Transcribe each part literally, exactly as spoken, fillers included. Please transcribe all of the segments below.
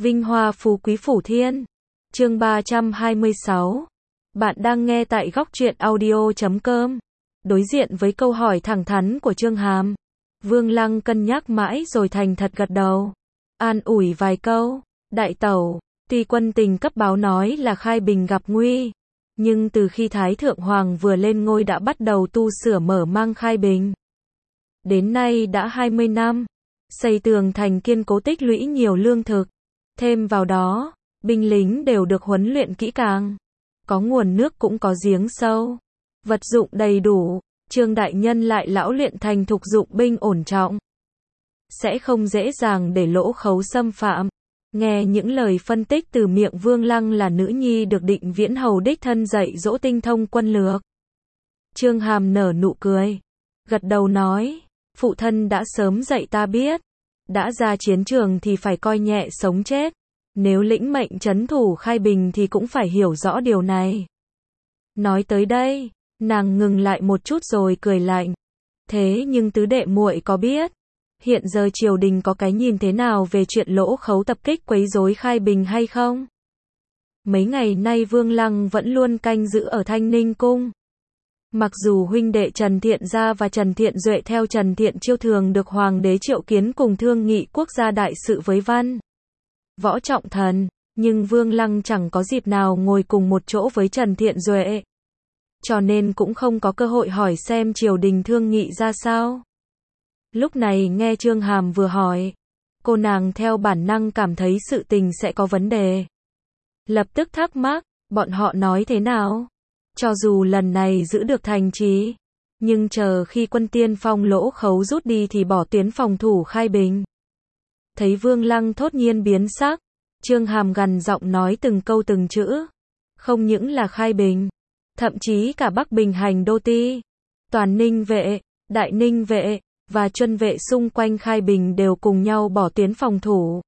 Vinh hoa phú quý phủ thiên. Chương ba trăm hai mươi sáu. Bạn đang nghe tại góc truyện audio chấm com. Đối diện với câu hỏi thẳng thắn của Chương Hàm, Vương Lăng cân nhắc mãi rồi thành thật gật đầu. An ủi vài câu. Đại tẩu, tuy quân tình cấp báo nói là Khai Bình gặp nguy, nhưng từ khi Thái Thượng Hoàng vừa lên ngôi đã bắt đầu tu sửa mở mang Khai Bình. Đến nay đã hai mươi năm, xây tường thành kiên cố, tích lũy nhiều lương thực. Thêm vào đó, binh lính đều được huấn luyện kỹ càng. Có nguồn nước cũng có giếng sâu. Vật dụng đầy đủ, Trương đại nhân lại lão luyện thành thục dụng binh ổn trọng. Sẽ không dễ dàng để lỗ khấu xâm phạm. Nghe những lời phân tích từ miệng Vương Lăng là nữ nhi được Định Viễn Hầu đích thân dạy dỗ tinh thông quân lược, Chương Hàm nở nụ cười, gật đầu nói, phụ thân đã sớm dạy ta biết, đã ra chiến trường thì phải coi nhẹ sống chết, nếu lĩnh mệnh trấn thủ Khai Bình thì cũng phải hiểu rõ điều này. Nói tới đây, nàng ngừng lại một chút rồi cười lạnh, thế nhưng tứ đệ muội có biết hiện giờ triều đình có cái nhìn thế nào về chuyện lỗ khấu tập kích quấy rối Khai Bình hay không? Mấy ngày nay Vương Lăng vẫn luôn canh giữ ở Thanh Ninh Cung. Mặc dù huynh đệ Trần Thiện Gia và Trần Thiện Duệ theo Trần Thiện Chiêu thường được Hoàng đế triệu kiến cùng thương nghị quốc gia đại sự với Văn Võ Trọng Thần, nhưng Vương Lăng chẳng có dịp nào ngồi cùng một chỗ với Trần Thiện Duệ, cho nên cũng không có cơ hội hỏi xem triều đình thương nghị ra sao. Lúc này nghe Chương Hàm vừa hỏi, cô nàng theo bản năng cảm thấy sự tình sẽ có vấn đề. Lập tức thắc mắc, bọn họ nói thế nào? Cho dù lần này giữ được thành trì, nhưng chờ khi quân tiên phong lỗ khấu rút đi thì bỏ tuyến phòng thủ Khai Bình. Thấy Vương Lăng thốt nhiên biến sắc, Chương Hàm gằn giọng nói từng câu từng chữ. Không những là Khai Bình, thậm chí cả Bắc Bình hành đô ti, toàn Ninh vệ, Đại Ninh vệ và Chuân vệ xung quanh Khai Bình đều cùng nhau bỏ tuyến phòng thủ,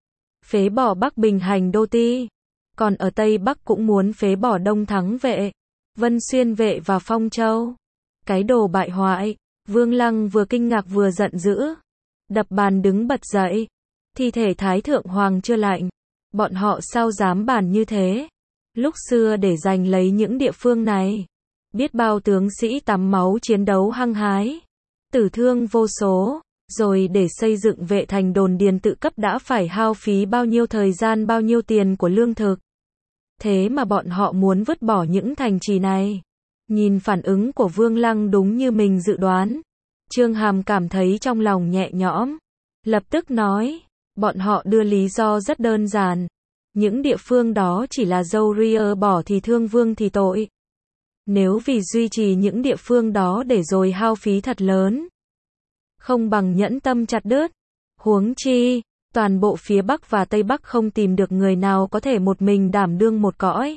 phế bỏ Bắc Bình hành đô ti. Còn ở Tây Bắc cũng muốn phế bỏ Đông Thắng vệ, Vân Xuyên vệ và Phong Châu. Cái đồ bại hoại! Vương Lăng vừa kinh ngạc vừa giận dữ, đập bàn đứng bật dậy. Thi thể Thái Thượng Hoàng chưa lạnh, bọn họ sao dám bàn như thế? Lúc xưa để giành lấy những địa phương này, biết bao tướng sĩ tắm máu chiến đấu hăng hái, tử thương vô số, rồi để xây dựng vệ thành đồn điền tự cấp đã phải hao phí bao nhiêu thời gian, bao nhiêu tiền của lương thực. Thế mà bọn họ muốn vứt bỏ những thành trì này. Nhìn phản ứng của Vương Lăng đúng như mình dự đoán, Chương Hàm cảm thấy trong lòng nhẹ nhõm, lập tức nói, bọn họ đưa lý do rất đơn giản, những địa phương đó chỉ là dâu ria bỏ thì thương vương thì tội. Nếu vì duy trì những địa phương đó để rồi hao phí thật lớn, không bằng nhẫn tâm chặt đứt. Huống chi, toàn bộ phía Bắc và Tây Bắc không tìm được người nào có thể một mình đảm đương một cõi.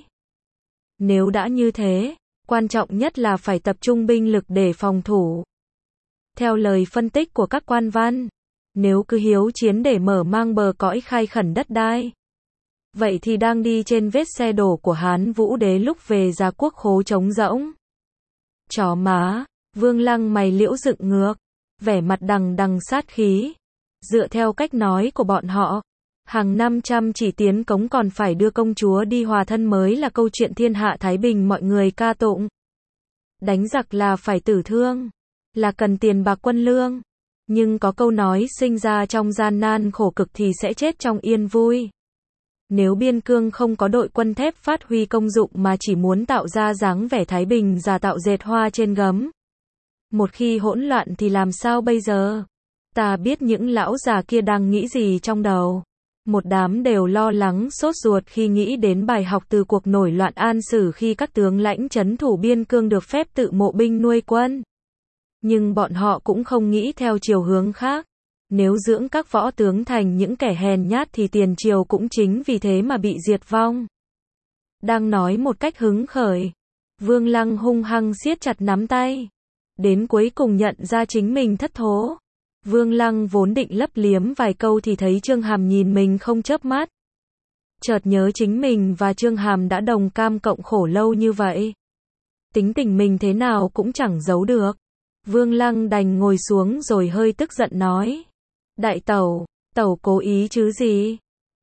Nếu đã như thế, quan trọng nhất là phải tập trung binh lực để phòng thủ. Theo lời phân tích của các quan văn, nếu cứ hiếu chiến để mở mang bờ cõi khai khẩn đất đai, vậy thì đang đi trên vết xe đổ của Hán Vũ Đế lúc về Gia Quốc khố trống rỗng. Chó má! Vương Lăng mày liễu dựng ngược, vẻ mặt đằng đằng sát khí. Dựa theo cách nói của bọn họ, hàng năm trăm chỉ tiến cống còn phải đưa công chúa đi hòa thân mới là câu chuyện thiên hạ thái bình mọi người ca tụng. Đánh giặc là phải tử thương, là cần tiền bạc quân lương, nhưng có câu nói sinh ra trong gian nan khổ cực thì sẽ chết trong yên vui. Nếu biên cương không có đội quân thép phát huy công dụng mà chỉ muốn tạo ra dáng vẻ thái bình giả tạo dệt hoa trên gấm, một khi hỗn loạn thì làm sao bây giờ? Ta biết những lão già kia đang nghĩ gì trong đầu. Một đám đều lo lắng sốt ruột khi nghĩ đến bài học từ cuộc nổi loạn An Sử khi các tướng lãnh trấn thủ biên cương được phép tự mộ binh nuôi quân. Nhưng bọn họ cũng không nghĩ theo chiều hướng khác. Nếu dưỡng các võ tướng thành những kẻ hèn nhát thì tiền triều cũng chính vì thế mà bị diệt vong. Đang nói một cách hứng khởi, Vương Lăng hung hăng siết chặt nắm tay. Đến cuối cùng nhận ra chính mình thất thố. Vương Lăng vốn định lấp liếm vài câu thì thấy Chương Hàm nhìn mình không chớp mắt. Chợt nhớ chính mình và Chương Hàm đã đồng cam cộng khổ lâu như vậy. Tính tình mình thế nào cũng chẳng giấu được. Vương Lăng đành ngồi xuống rồi hơi tức giận nói. Đại tẩu, tẩu cố ý chứ gì?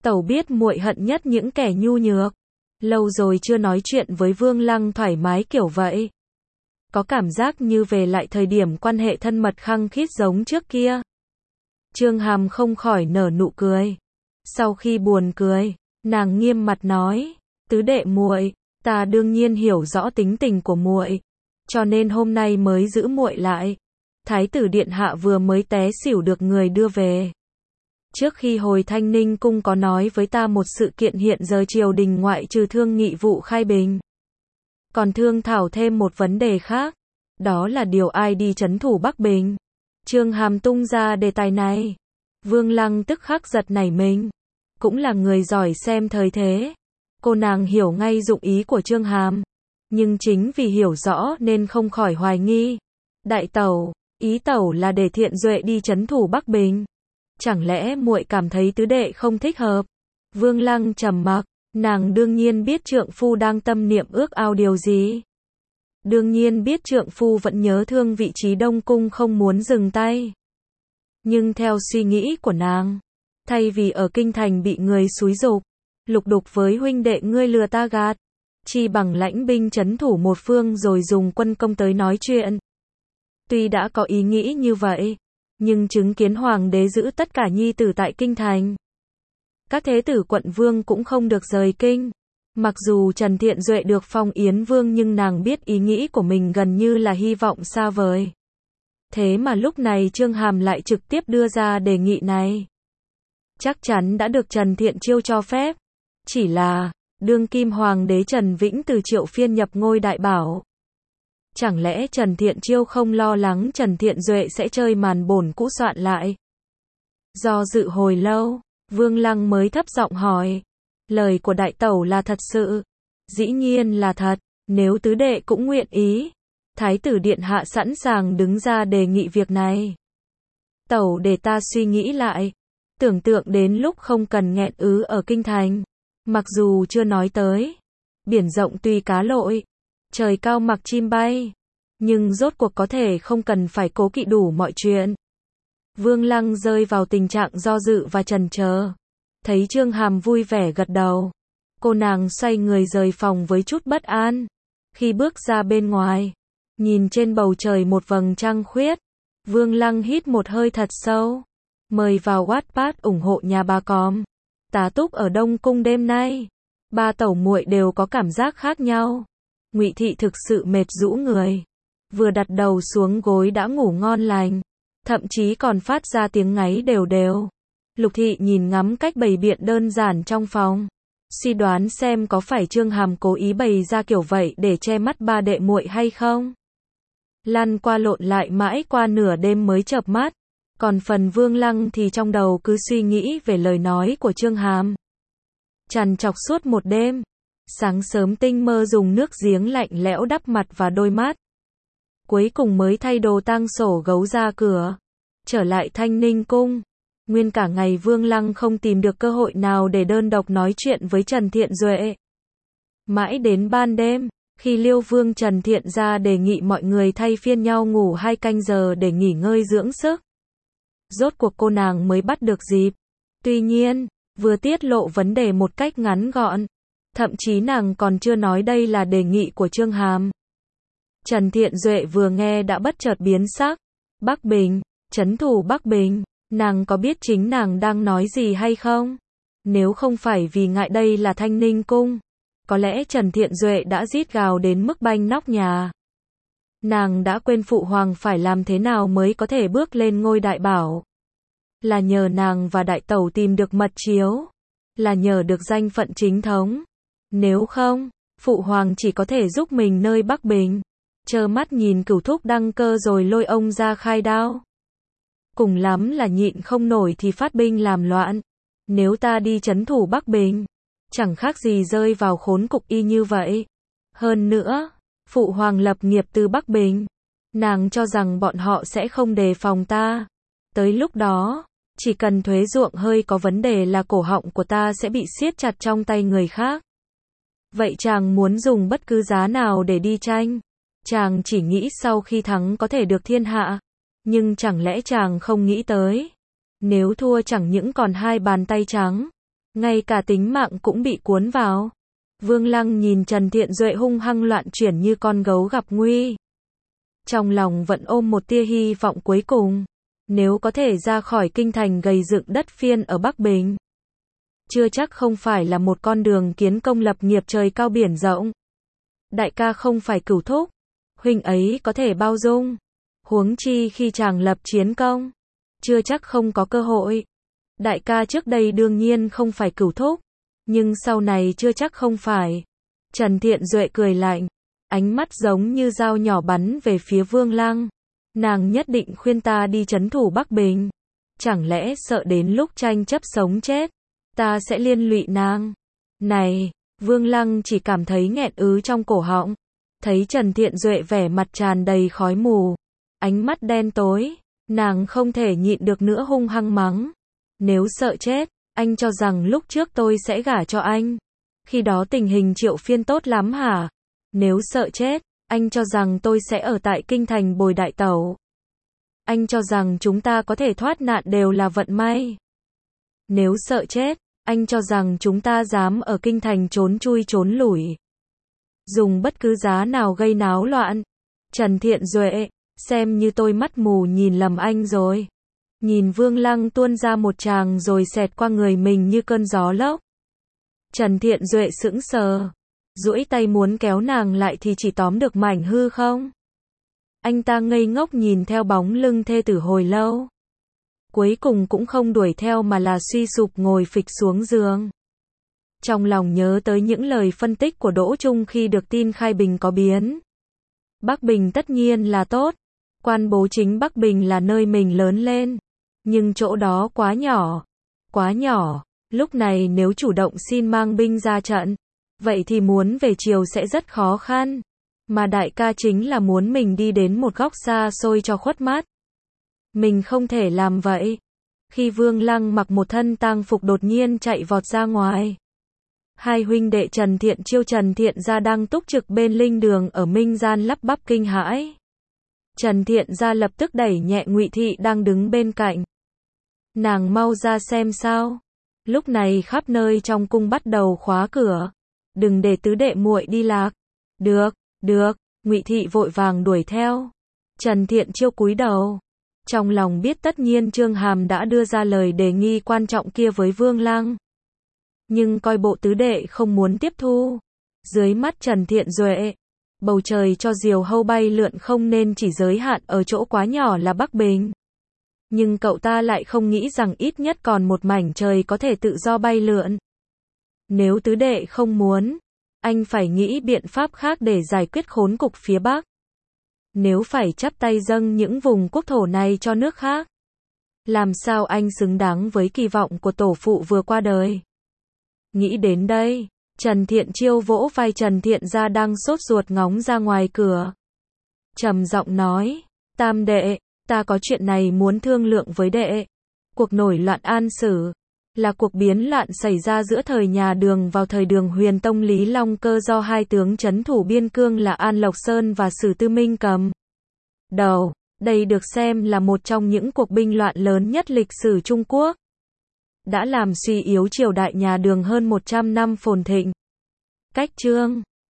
Tẩu biết muội hận nhất những kẻ nhu nhược. Lâu rồi chưa nói chuyện với Vương Lăng thoải mái kiểu vậy. Có cảm giác như về lại thời điểm quan hệ thân mật khăng khít giống trước kia. Chương Hàm không khỏi nở nụ cười. Sau khi buồn cười, nàng nghiêm mặt nói, tứ đệ muội, ta đương nhiên hiểu rõ tính tình của muội, cho nên hôm nay mới giữ muội lại. Thái tử điện hạ vừa mới té xỉu được người đưa về. Trước khi hồi Thanh Ninh cung có nói với ta một sự kiện hiện giờ triều đình ngoại trừ thương nghị vụ khai bình, còn thương thảo thêm một vấn đề khác, đó là điều ai đi trấn thủ Bắc Bình. Chương Hàm tung ra đề tài này. Vương Lăng tức khắc giật nảy mình. Cũng là người giỏi xem thời thế. Cô nàng hiểu ngay dụng ý của Chương Hàm. Nhưng chính vì hiểu rõ nên không khỏi hoài nghi. Đại tẩu, ý tẩu là để Thiện Duệ đi trấn thủ Bắc Bình. Chẳng lẽ muội cảm thấy tứ đệ không thích hợp? Vương Lăng trầm mặc. Nàng đương nhiên biết trượng phu đang tâm niệm ước ao điều gì. Đương nhiên biết trượng phu vẫn nhớ thương vị trí Đông Cung không muốn dừng tay. Nhưng theo suy nghĩ của nàng, thay vì ở kinh thành bị người xúi giục, lục đục với huynh đệ ngươi lừa ta gạt, chi bằng lãnh binh trấn thủ một phương rồi dùng quân công tới nói chuyện. Tuy đã có ý nghĩ như vậy, nhưng chứng kiến hoàng đế giữ tất cả nhi tử tại kinh thành, các thế tử quận vương cũng không được rời kinh. Mặc dù Trần Thiện Duệ được phong Yến Vương nhưng nàng biết ý nghĩ của mình gần như là hy vọng xa vời. Thế mà lúc này Chương Hàm lại trực tiếp đưa ra đề nghị này. Chắc chắn đã được Trần Thiện Chiêu cho phép. Chỉ là, đương kim hoàng đế Trần Vĩnh từ Triệu Phiên nhập ngôi đại bảo. Chẳng lẽ Trần Thiện Chiêu không lo lắng Trần Thiện Duệ sẽ chơi màn bổn cũ soạn lại? Do dự hồi lâu, Vương Lăng mới thấp giọng hỏi. Lời của đại tẩu là thật sự. Dĩ nhiên là thật, nếu tứ đệ cũng nguyện ý. Thái tử điện hạ sẵn sàng đứng ra đề nghị việc này. Tẩu để ta suy nghĩ lại. Tưởng tượng đến lúc không cần nghẹn ứ ở kinh thành. Mặc dù chưa nói tới. Biển rộng tuy cá lội. Trời cao mặc chim bay. Nhưng rốt cuộc có thể không cần phải cố kỵ đủ mọi chuyện. Vương Lăng rơi vào tình trạng do dự và chần chờ. Thấy Chương Hàm vui vẻ gật đầu. Cô nàng xoay người rời phòng với chút bất an. Khi bước ra bên ngoài, nhìn trên bầu trời một vầng trăng khuyết, Vương Lăng hít một hơi thật sâu. Mời vào Wattpad ủng hộ nhà bà Com. Tá túc ở Đông Cung đêm nay. Ba tẩu muội đều có cảm giác khác nhau. Ngụy Thị thực sự mệt rũ người. Vừa đặt đầu xuống gối đã ngủ ngon lành. Thậm chí còn phát ra tiếng ngáy đều đều. Lục Thị nhìn ngắm cách bày biện đơn giản trong phòng, suy đoán xem có phải Chương Hàm cố ý bày ra kiểu vậy để che mắt ba đệ muội hay không. Lăn qua lộn lại mãi qua nửa đêm mới chợp mắt. Còn phần Vương Lăng thì trong đầu cứ suy nghĩ về lời nói của Chương Hàm. Trằn trọc suốt một đêm. Sáng sớm tinh mơ dùng nước giếng lạnh lẽo đắp mặt và đôi mắt. Cuối cùng mới thay đồ tang sổ gấu ra cửa. Trở lại Thanh Ninh cung. Nguyên cả ngày Vương Lăng không tìm được cơ hội nào để đơn độc nói chuyện với Trần Thiện Duệ. Mãi đến ban đêm, khi Liêu Vương Trần Thiện ra đề nghị mọi người thay phiên nhau ngủ hai canh giờ để nghỉ ngơi dưỡng sức. Rốt cuộc cô nàng mới bắt được dịp. Tuy nhiên, vừa tiết lộ vấn đề một cách ngắn gọn. Thậm chí nàng còn chưa nói đây là đề nghị của Chương Hàm. Trần Thiện Duệ vừa nghe đã bất chợt biến sắc. Bắc Bình, trấn thủ Bắc Bình. Nàng có biết chính nàng đang nói gì hay không? Nếu không phải vì ngại đây là Thanh Ninh cung, có lẽ Trần Thiện Duệ đã rít gào đến mức banh nóc nhà. Nàng đã quên phụ hoàng phải làm thế nào mới có thể bước lên ngôi đại bảo. Là nhờ nàng và đại tẩu tìm được mật chiếu. Là nhờ được danh phận chính thống. Nếu không, phụ hoàng chỉ có thể giúp mình nơi Bắc Bình. Trơ mắt nhìn cửu thúc đăng cơ rồi lôi ông ra khai đao. Cùng lắm là nhịn không nổi thì phát binh làm loạn. Nếu ta đi trấn thủ Bắc Bình, chẳng khác gì rơi vào khốn cục y như vậy. Hơn nữa, phụ hoàng lập nghiệp từ Bắc Bình. Nàng cho rằng bọn họ sẽ không đề phòng ta. Tới lúc đó, chỉ cần thuế ruộng hơi có vấn đề là cổ họng của ta sẽ bị siết chặt trong tay người khác. Vậy chàng muốn dùng bất cứ giá nào để đi tranh? Chàng chỉ nghĩ sau khi thắng có thể được thiên hạ. Nhưng chẳng lẽ chàng không nghĩ tới, nếu thua chẳng những còn hai bàn tay trắng, ngay cả tính mạng cũng bị cuốn vào. Vương Lăng nhìn Trần Thiện Duệ hung hăng loạn chuyển như con gấu gặp nguy. Trong lòng vẫn ôm một tia hy vọng cuối cùng. Nếu có thể ra khỏi kinh thành gầy dựng đất phiên ở Bắc Bình. Chưa chắc không phải là một con đường kiến công lập nghiệp trời cao biển rộng. Đại ca không phải cửu thúc. Huynh ấy có thể bao dung. Huống chi khi chàng lập chiến công. Chưa chắc không có cơ hội. Đại ca trước đây đương nhiên không phải cửu thúc. Nhưng sau này chưa chắc không phải. Trần Thiện Duệ cười lạnh. Ánh mắt giống như dao nhỏ bắn về phía Vương Lăng. Nàng nhất định khuyên ta đi trấn thủ Bắc Bình. Chẳng lẽ sợ đến lúc tranh chấp sống chết, ta sẽ liên lụy nàng? Này, Vương Lăng chỉ cảm thấy nghẹn ứ trong cổ họng. Thấy Trần Thiện Duệ vẻ mặt tràn đầy khói mù, ánh mắt đen tối, nàng không thể nhịn được nữa hung hăng mắng. Nếu sợ chết, anh cho rằng lúc trước tôi sẽ gả cho anh. Khi đó tình hình Triệu Phiên tốt lắm hả? Nếu sợ chết, anh cho rằng tôi sẽ ở tại kinh thành bồi đại tẩu. Anh cho rằng chúng ta có thể thoát nạn đều là vận may. Nếu sợ chết, anh cho rằng chúng ta dám ở kinh thành trốn chui trốn lủi. Dùng bất cứ giá nào gây náo loạn. Trần Thiện Duệ, xem như tôi mắt mù nhìn lầm anh rồi. Nhìn Vương Lăng tuôn ra một tràng rồi xẹt qua người mình như cơn gió lốc. Trần Thiện Duệ sững sờ. Duỗi tay muốn kéo nàng lại thì chỉ tóm được mảnh hư không. Anh ta ngây ngốc nhìn theo bóng lưng thê tử hồi lâu. Cuối cùng cũng không đuổi theo mà là suy sụp ngồi phịch xuống giường. Trong lòng nhớ tới những lời phân tích của Đỗ Trung khi được tin Khai Bình có biến. Bắc Bình tất nhiên là tốt. Quan bố chính Bắc Bình là nơi mình lớn lên. Nhưng chỗ đó quá nhỏ. Quá nhỏ. Lúc này nếu chủ động xin mang binh ra trận, vậy thì muốn về chiều sẽ rất khó khăn. Mà đại ca chính là muốn mình đi đến một góc xa xôi cho khuất mắt. Mình không thể làm vậy. Khi Vương Lăng mặc một thân tang phục đột nhiên chạy vọt ra ngoài. Hai huynh đệ Trần Thiện Chiêu Trần Thiện Gia đang túc trực bên linh đường ở Minh Gian lắp bắp kinh hãi. Trần Thiện Gia lập tức đẩy nhẹ Ngụy Thị đang đứng bên cạnh. Nàng mau ra xem sao. Lúc này khắp nơi trong cung bắt đầu khóa cửa. Đừng để tứ đệ muội đi lạc. Được, được, Ngụy Thị vội vàng đuổi theo. Trần Thiện Chiêu cúi đầu. Trong lòng biết tất nhiên Trương Hàm đã đưa ra lời đề nghị quan trọng kia với Vương Lăng. Nhưng coi bộ tứ đệ không muốn tiếp thu. Dưới mắt Trần Thiện Duệ, bầu trời cho diều hâu bay lượn không nên chỉ giới hạn ở chỗ quá nhỏ là Bắc Bình. Nhưng cậu ta lại không nghĩ rằng ít nhất còn một mảnh trời có thể tự do bay lượn. Nếu tứ đệ không muốn, anh phải nghĩ biện pháp khác để giải quyết khốn cục phía Bắc. Nếu phải chắp tay dâng những vùng quốc thổ này cho nước khác, làm sao anh xứng đáng với kỳ vọng của tổ phụ vừa qua đời? Nghĩ đến đây, Trần Thiện Chiêu vỗ vai Trần Thiện Gia đang sốt ruột ngóng ra ngoài cửa. Trầm giọng nói, Tam đệ, ta có chuyện này muốn thương lượng với đệ. Cuộc nổi loạn An Sử là cuộc biến loạn xảy ra giữa thời nhà Đường vào thời Đường Huyền Tông Lý Long Cơ do hai tướng trấn thủ biên cương là An Lộc Sơn và Sử Tư Minh cầm đầu. Đây được xem là một trong những cuộc binh loạn lớn nhất lịch sử Trung Quốc. Đã làm suy yếu triều đại nhà Đường hơn một trăm năm phồn thịnh. Cách chương